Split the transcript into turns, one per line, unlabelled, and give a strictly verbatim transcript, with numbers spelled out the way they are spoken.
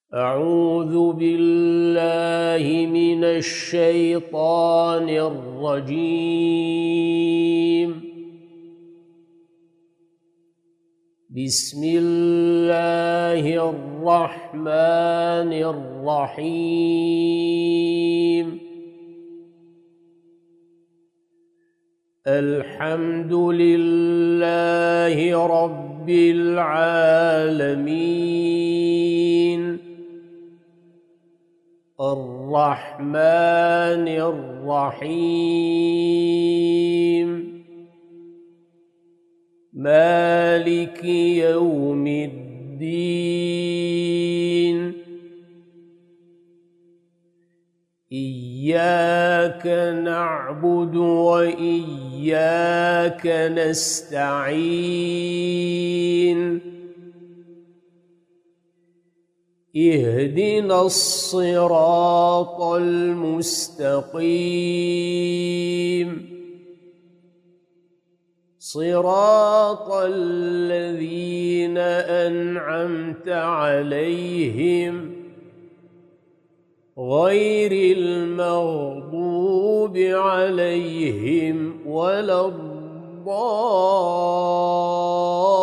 أعوذ بالله من الشيطان الرجيم. بسم الله الرحمن الرحيم. الحمد لله رب العالمين، الرحمن الرحيم، مالك يوم الدين. إياك نعبد وإياك نستعين. اهدنا الصراط المستقيم، صراط الذين أنعمت عليهم غير المغضوب عليهم ولا الضالين.